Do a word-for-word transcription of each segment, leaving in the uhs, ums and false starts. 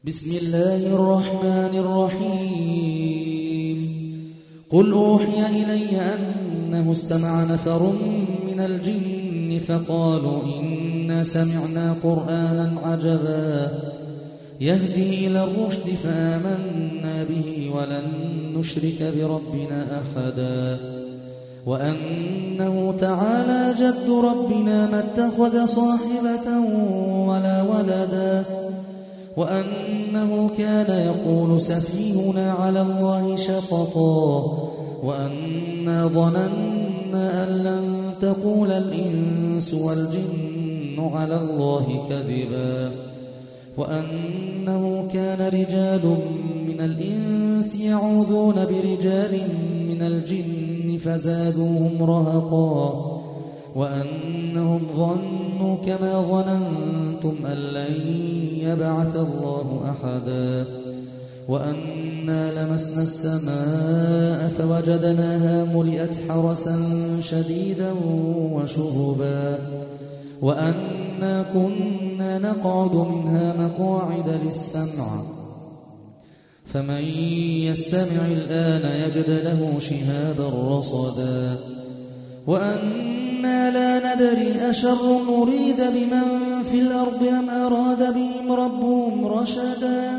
بسم الله الرحمن الرحيم قل أوحي إلي أنه استمع نفر من الجن فقالوا إنا سمعنا قرآنا عجبا يهدي إلى الرشد فآمنا به ولن نشرك بربنا أحدا وأنه تعالى جد ربنا ما اتخذ صاحبة ولا ولدا وأنه كان يقول سفيهنا على الله شططا وأنا ظننا أن لن تقول الإنس والجن على الله كذبا وأنه كان رجال من الإنس يعوذون برجال من الجن فزادوهم رهقا وأنهم ظنوا كما ظننتم أن لن يبعث الله أحدا وأنا لمسنا السماء فوجدناها ملئت حرسا شديدا وشهبا وأنا كنا نقعد منها مقاعد للسمع فمن يستمع الآن يجد له شهابا رصدا وأنا لا ندري أشر نريد بمن في الأرض أم أراد بهم ربهم رشدا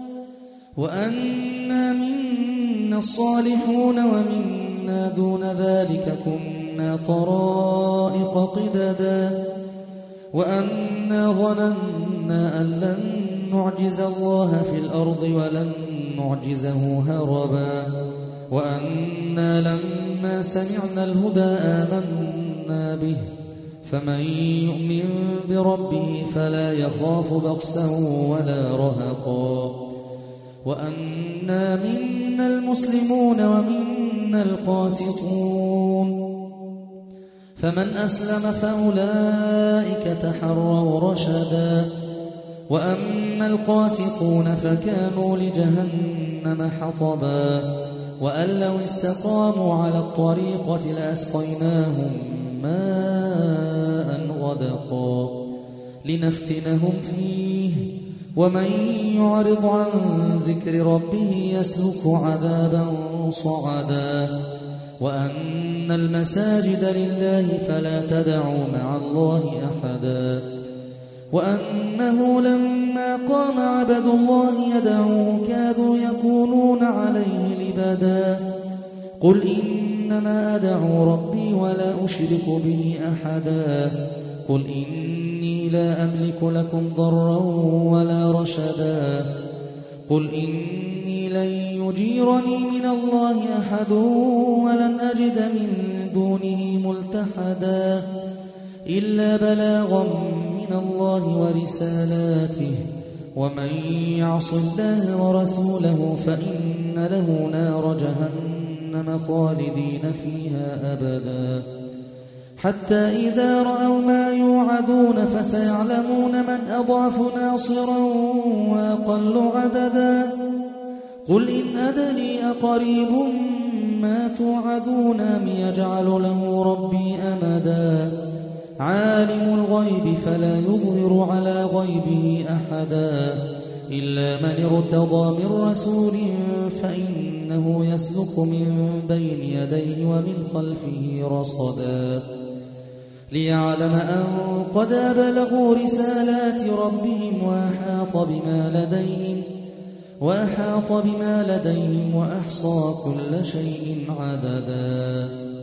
وأنا منا الصالحون ومنا دون ذلك كنا طرائق قددا وأنا ظننا أن لن نعجز الله في الأرض ولن نعجزه هربا وأنا لما سمعنا الهدى آمنا به فمن يؤمن بربه فلا يخاف بخسا ولا رهقا وأنا منا المسلمون ومنا القاسطون فمن أسلم فأولئك تحروا رشدا وأما القاسطون فكانوا لجهنم حطبا وأن لو استقاموا على الطريقة لأسقيناهم ماء غدقا لنفتنهم فيه ومن يعرض عن ذكر ربه يسلك عذابا صعدا وأن المساجد لله فلا تدعوا مع الله أحدا وأنه لما قام عبد الله يدعوه كادوا يكونون عليه لبدا قل إنما أدعو ربي ولا أشرك به أحدا قل إني لا أملك لكم ضرا ولا رشدا قل إني لن يجيرني من الله أحد ولن أجد من دونه ملتحدا إلا بلاغا من الله ورسالاته ومن يعص الله ورسوله فإن له نار جهنم خالدين فيها أبدا حتى إذا رأوا ما يوعدون فسيعلمون من أضعف ناصرا وأقل عددا قل إن أدري أقريب ما توعدون أم يجعل له ربي أمدا عالم الغيب فلا يظهر على غيبه أحدا إلا من ارتضى من رسول فإنه يسلك من بين يديه ومن خلفه رصدا ليعلم أن قد أبلغوا رسالات ربهم وأحاط بما لديهم وأحاط بما لديهم وأحصى كل شيء عددا.